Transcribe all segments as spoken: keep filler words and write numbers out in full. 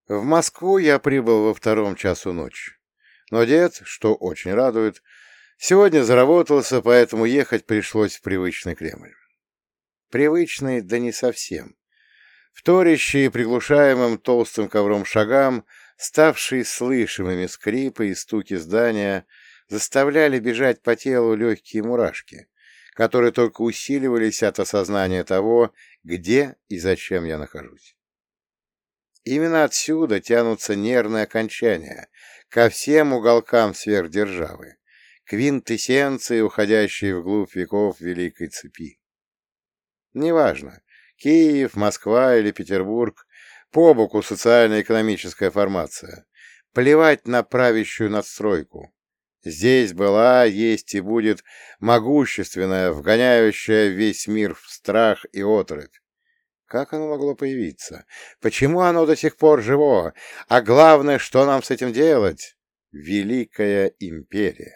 В Москву я прибыл во втором часу ночи. Но дед, что очень радует, сегодня заработался, поэтому ехать пришлось в привычный Кремль. Привычный, да не совсем. Вторящие приглушаемым толстым ковром шагам, ставшие слышимыми скрипы и стуки здания, заставляли бежать по телу легкие мурашки, которые только усиливались от осознания того, где и зачем я нахожусь. Именно отсюда тянутся нервные окончания ко всем уголкам сверхдержавы, квинтэссенции, уходящей вглубь веков Великой Цепи. Неважно, Киев, Москва или Петербург, по боку социально-экономическая формация, плевать на правящую надстройку. Здесь была, есть и будет могущественная, вгоняющая весь мир в страх и оторопь. Как оно могло появиться? Почему оно до сих пор живо? А главное, что нам с этим делать? Великая империя.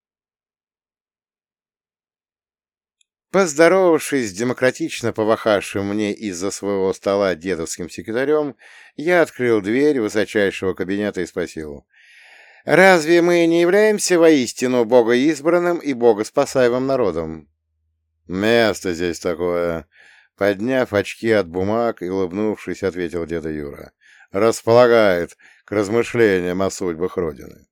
Поздоровавшись с демократично повахавшим мне из-за своего стола дедовским секретарем, я открыл дверь высочайшего кабинета и спросил: «Разве мы не являемся воистину богоизбранным и богоспасаемым народом?» «Место здесь такое», — подняв очки от бумаг и улыбнувшись, ответил деда Юра. «Располагает к размышлениям о судьбах Родины».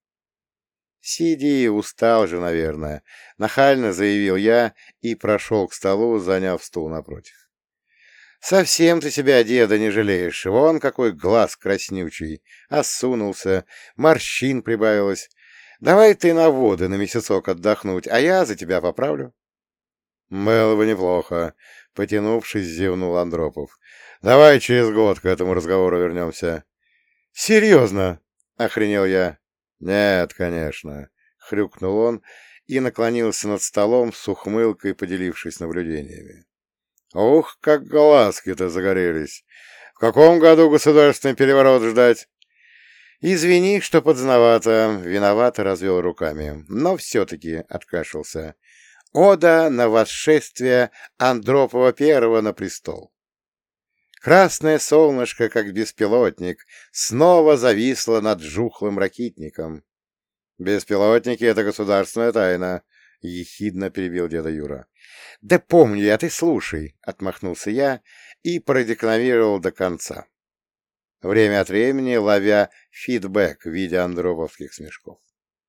«Сиди, устал же, наверное», — нахально заявил я и прошел к столу, заняв стул напротив. «Совсем ты себя, деда, не жалеешь. Вон какой глаз краснючий, осунулся, морщин прибавилось. Давай ты на воды на месяцок отдохнуть, а я за тебя поправлю». «Было бы неплохо», — потянувшись, зевнул Андропов. «Давай через год к этому разговору вернемся». «Серьезно?» — охренел я. «Нет, конечно», — хрюкнул он и наклонился над столом с ухмылкой, поделившись наблюдениями. «Ух, как глазки-то загорелись! В каком году государственный переворот ждать?» «Извини, что поздновато», — виновато развел руками, но все-таки откашлялся. «Ода на восшествие Андропова Первого на престол». Красное солнышко, как беспилотник, снова зависло над жухлым ракитником. «Беспилотники — это государственная тайна», — ехидно перебил деда Юра. «Да помню я, ты слушай», — отмахнулся я и продекламировал до конца, время от времени ловя фидбэк в виде андроповских смешков.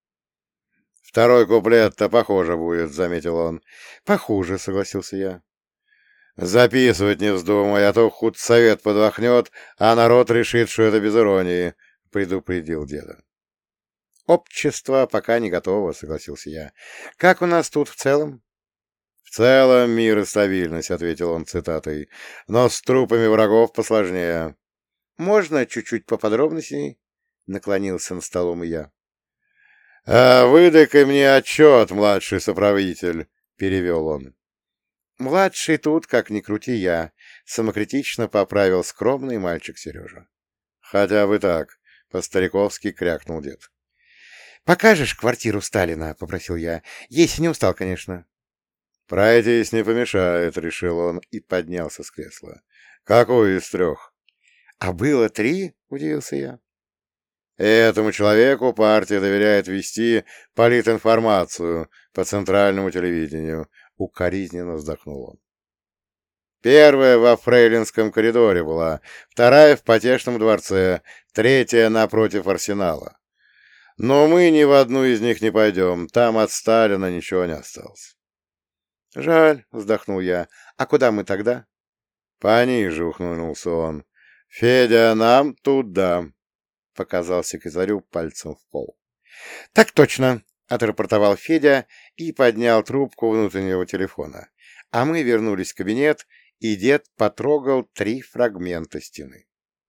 «Второй куплет-то похоже будет», — заметил он. «Похуже», — согласился я. «Записывать не вздумай, а то худсовет подвохнет, а народ решит, что это без иронии», — предупредил деда. «Общество пока не готово», — согласился я. «Как у нас тут в целом?» «В целом мир и стабильность», — ответил он цитатой, — «но с трупами врагов посложнее». «Можно чуть-чуть поподробнее?» — наклонился над столом и я. «А выдай-ка мне отчет, младший соправитель», — перевел он. «Младший тут, как ни крути я», — самокритично поправил скромный мальчик Сережа. «Хотя бы так», — по-стариковски крякнул дед. «Покажешь квартиру Сталина?» — попросил я. «Если не устал, конечно». «Пройтись не помешает», — решил он и поднялся с кресла. «Какую из трех?» «А было три?» — удивился я. «Этому человеку партия доверяет вести политинформацию по центральному телевидению», — укоризненно вздохнул он. «Первая во Фрейлинском коридоре была, вторая в Потешном дворце, третья напротив Арсенала. Но мы ни в одну из них не пойдем, там от Сталина ничего не осталось». «Жаль», — вздохнул я. «А куда мы тогда?» «Пониже», — ухмыльнулся он. «Федя, нам туда», — показал секретарю пальцем в пол. «Так точно», — отрапортовал Федя и поднял трубку внутреннего телефона. А мы вернулись в кабинет, и дед потрогал три фрагмента стены.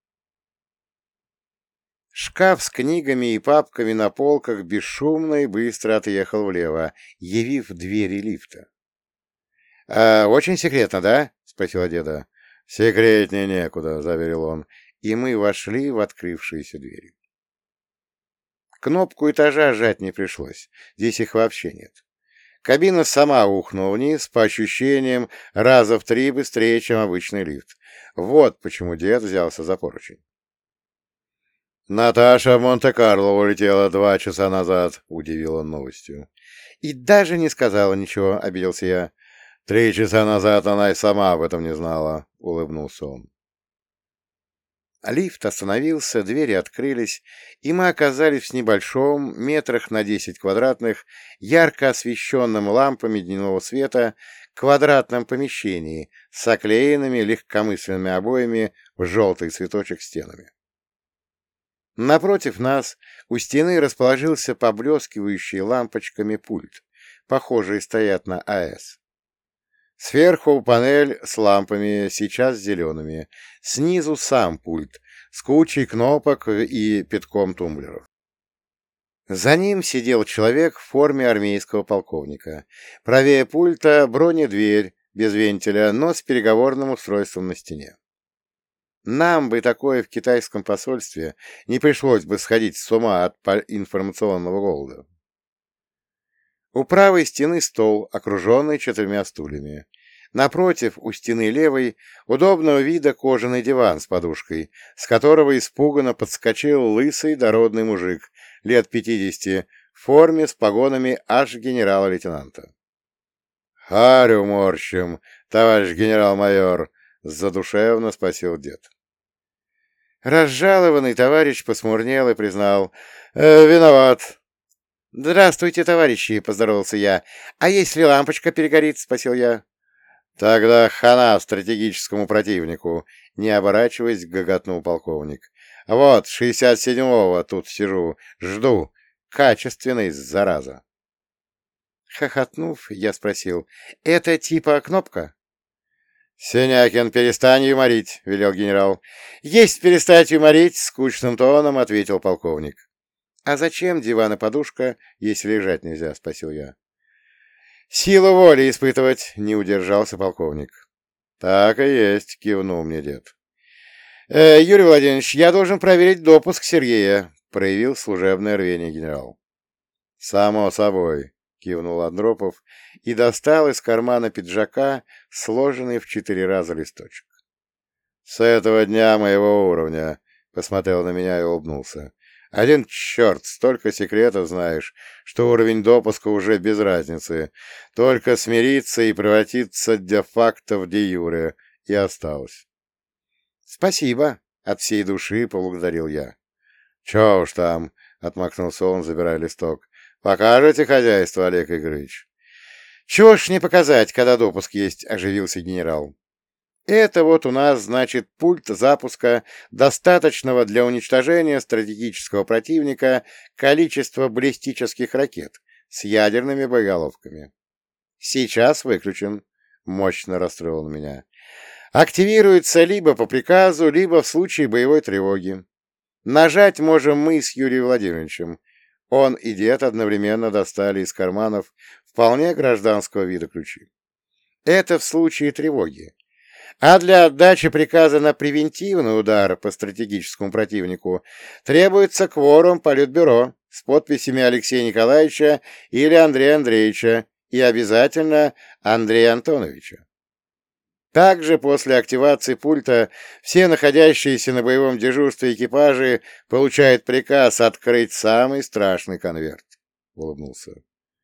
Шкаф с книгами и папками на полках бесшумно и быстро отъехал влево, явив двери лифта. «А, «Очень секретно, да?» — спросила деда. «Секретнее некуда», — заверил он, и мы вошли в открывшиеся двери. Кнопку этажа жать не пришлось, здесь их вообще нет. Кабина сама ухнула вниз, по ощущениям, раза в три быстрее, чем обычный лифт. Вот почему дед взялся за поручень. Наташа в Монте-Карло улетела два часа назад, — удивил он новостью. И даже не сказала ничего, — обиделся я. Три часа назад она и сама об этом не знала, — улыбнулся он. Лифт остановился, двери открылись, и мы оказались в небольшом, метрах на десять квадратных, ярко освещенном лампами дневного света, квадратном помещении с оклеенными легкомысленными обоями в желтый цветочек стенами. Напротив нас у стены расположился поблескивающий лампочками пульт, похожие стоят на АЭС. Сверху панель с лампами, сейчас зелеными, снизу сам пульт с кучей кнопок и пятком тумблеров. За ним сидел человек в форме армейского полковника. Правее пульта бронедверь, без вентиля, но с переговорным устройством на стене. Нам бы такое в китайском посольстве не пришлось бы сходить с ума от информационного голода. У правой стены стол, окруженный четырьмя стульями. Напротив, у стены левой, удобного вида кожаный диван с подушкой, с которого испуганно подскочил лысый дородный мужик, лет пятидесяти, в форме с погонами аж генерала-лейтенанта. — Харю морщим, товарищ генерал-майор! — задушевно спросил дед. Разжалованный товарищ посмурнел и признал: э, виноват. — Здравствуйте, товарищи, — поздоровался я. — А если лампочка перегорит? — спросил я. — Тогда хана стратегическому противнику, — не оборачиваясь, гоготнул полковник. — Вот, шестьдесят седьмого тут сижу, жду. Качественный, зараза. Хохотнув, я спросил: — Это типа кнопка? — Синякин, перестань юморить, — велел генерал. — Есть перестать юморить, — скучным тоном ответил полковник. — А зачем диван и подушка, если лежать нельзя? — спросил я. — Силу воли испытывать, — не удержался полковник. — Так и есть, — кивнул мне дед. э, — Юрий Владимирович, я должен проверить допуск Сергея, — проявил служебное рвение генерал. — Само собой, — кивнул Андропов и достал из кармана пиджака сложенный в четыре раза листочек. — С этого дня моего уровня, — посмотрел на меня и улыбнулся. — Один черт, столько секретов знаешь, что уровень допуска уже без разницы. Только смириться и превратиться де-факто в де-юре, и осталось. — Спасибо, — от всей души поблагодарил я. — Чего уж там, — отмахнулся он, забирая листок. — Покажете хозяйство, Олег Игоревич? — Чего ж не показать, когда допуск есть, — оживился генерал. — Это вот у нас, значит, пульт запуска достаточного для уничтожения стратегического противника количества баллистических ракет с ядерными боеголовками. Сейчас выключен, — мощно расстроил меня. Активируется либо по приказу, либо в случае боевой тревоги. Нажать можем мы с Юрием Владимировичем. Он и дед одновременно достали из карманов вполне гражданского вида ключи. Это в случае тревоги. А для отдачи приказа на превентивный удар по стратегическому противнику требуется кворум Политбюро с подписями Алексея Николаевича или Андрея Андреевича и обязательно Андрея Антоновича. Также после активации пульта все находящиеся на боевом дежурстве экипажи получают приказ открыть самый страшный конверт. Улыбнулся.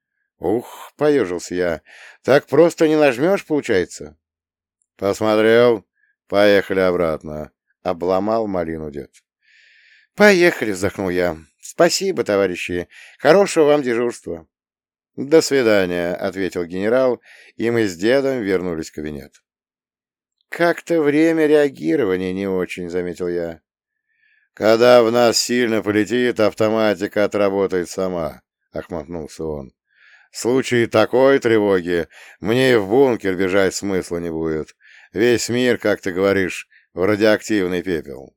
Ух, поежился я. Так просто не нажмешь, получается? Посмотрел. Поехали обратно. Обломал малину дед. Поехали, вздохнул я. Спасибо, товарищи. Хорошего вам дежурства. До свидания, ответил генерал, и мы с дедом вернулись в кабинет. «Как-то время реагирования не очень», — заметил я. «Когда в нас сильно полетит, автоматика отработает сама», — охмахнулся он. «В случае такой тревоги мне и в бункер бежать смысла не будет. Весь мир, как ты говоришь, в радиоактивный пепел».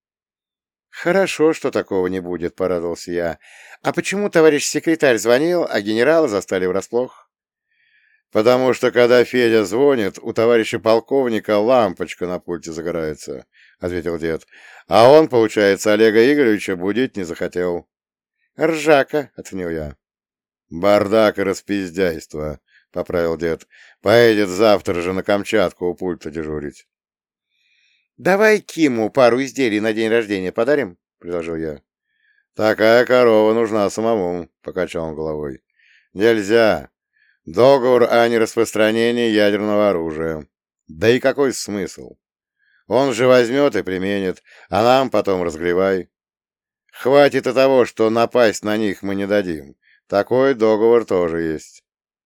«Хорошо, что такого не будет», — порадовался я. «А почему товарищ секретарь звонил, а генерала застали врасплох?» «Потому что, когда Федя звонит, у товарища полковника лампочка на пульте загорается», — ответил дед. «А он, получается, Олега Игоревича будить не захотел». «Ржака», — оценил я. «Бардак и распиздяйство», — поправил дед. «Поедет завтра же на Камчатку у пульта дежурить». «Давай Киму пару изделий на день рождения подарим», предложил я. Такая корова нужна самому, покачал он головой. Нельзя. Договор о нераспространении ядерного оружия. Да и какой смысл? Он же возьмет и применит, а нам потом разгревай. Хватит и того, что напасть на них мы не дадим. Такой договор тоже есть.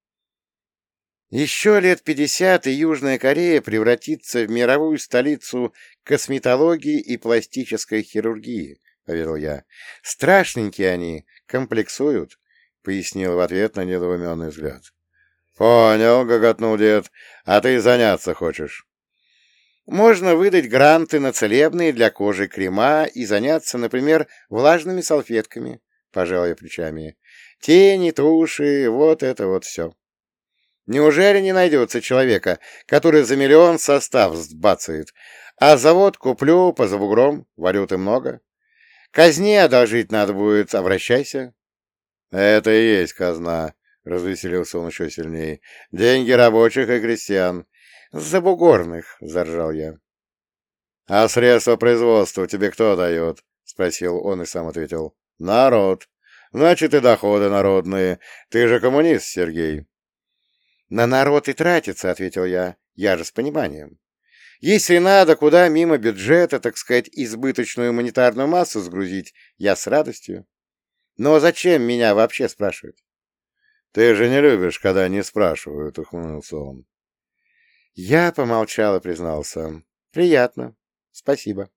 Еще лет пятьдесят, и Южная Корея превратится в мировую столицу косметологии и пластической хирургии, — поверил я. Страшненькие они, комплексуют, — пояснил в ответ на недоуменный взгляд. — Понял, — гоготнул дед, — а ты заняться хочешь? Можно выдать гранты на целебные для кожи крема и заняться, например, влажными салфетками, — пожал я плечами. Тени, туши, вот это вот все. Неужели не найдется человека, который за миллион состав сбацает, а завод куплю поза бугром, валюты много? Казне одолжить надо будет, обращайся. — Это и есть казна, — развеселился он еще сильнее. — Деньги рабочих и крестьян. — Забугорных, — заржал я. — А средства производства тебе кто дает? — спросил он и сам ответил. — Народ. Значит, и доходы народные. Ты же коммунист, Сергей. — На народ и тратится, — ответил я. Я же с пониманием. Если надо куда мимо бюджета, так сказать, избыточную монетарную массу сгрузить, я с радостью. Но зачем меня вообще спрашивать? — Ты же не любишь, когда не спрашивают, — ухмыльнулся он. Я помолчал и признался. — Приятно. Спасибо.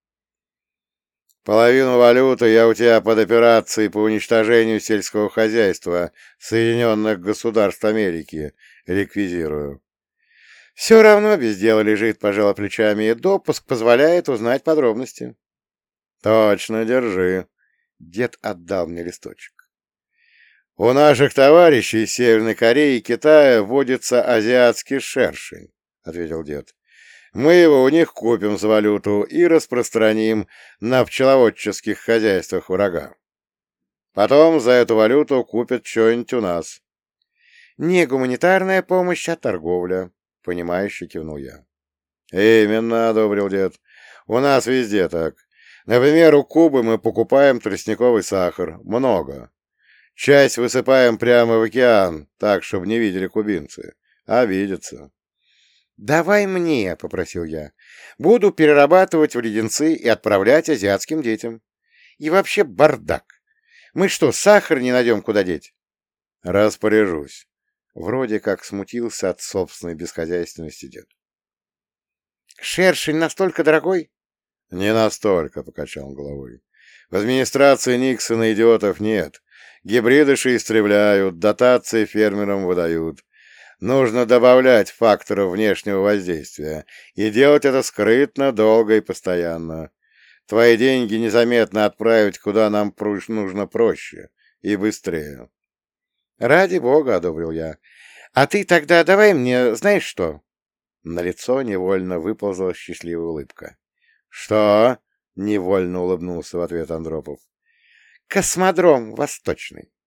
— Половину валюты я у тебя под операцией по уничтожению сельского хозяйства Соединенных Государств Америки реквизирую. — Все равно без дела лежит, пожала плечами, и допуск позволяет узнать подробности. — Точно, держи. Дед отдал мне листочек. У наших товарищей из Северной Кореи и Китая водится азиатский шершень, — ответил дед. Мы его у них купим за валюту и распространим на пчеловодческих хозяйствах врага. Потом за эту валюту купят что-нибудь у нас. — Не гуманитарная помощь, а торговля, — понимающе кивнул я. — Именно, — одобрил дед. — У нас везде так. Например, у Кубы мы покупаем тростниковый сахар. Много. Часть высыпаем прямо в океан, так, чтобы не видели кубинцы. Обидятся. — Давай мне, — попросил я. — Буду перерабатывать в леденцы и отправлять азиатским детям. И вообще бардак. Мы что, сахар не найдем, куда деть? — Распоряжусь. Вроде как смутился от собственной бесхозяйственности дед. — Шершень настолько дорогой? — Не настолько, — покачал он головой. В администрации Никсона идиотов нет. Гибридыши истребляют, дотации фермерам выдают. Нужно добавлять факторов внешнего воздействия и делать это скрытно, долго и постоянно. Твои деньги незаметно отправить, куда нам нужно проще и быстрее. — Ради бога, — одобрил я. — А ты тогда давай мне, знаешь что? На лицо невольно выползла счастливая улыбка. — Что? — невольно улыбнулся в ответ Андропов. — Космодром Восточный.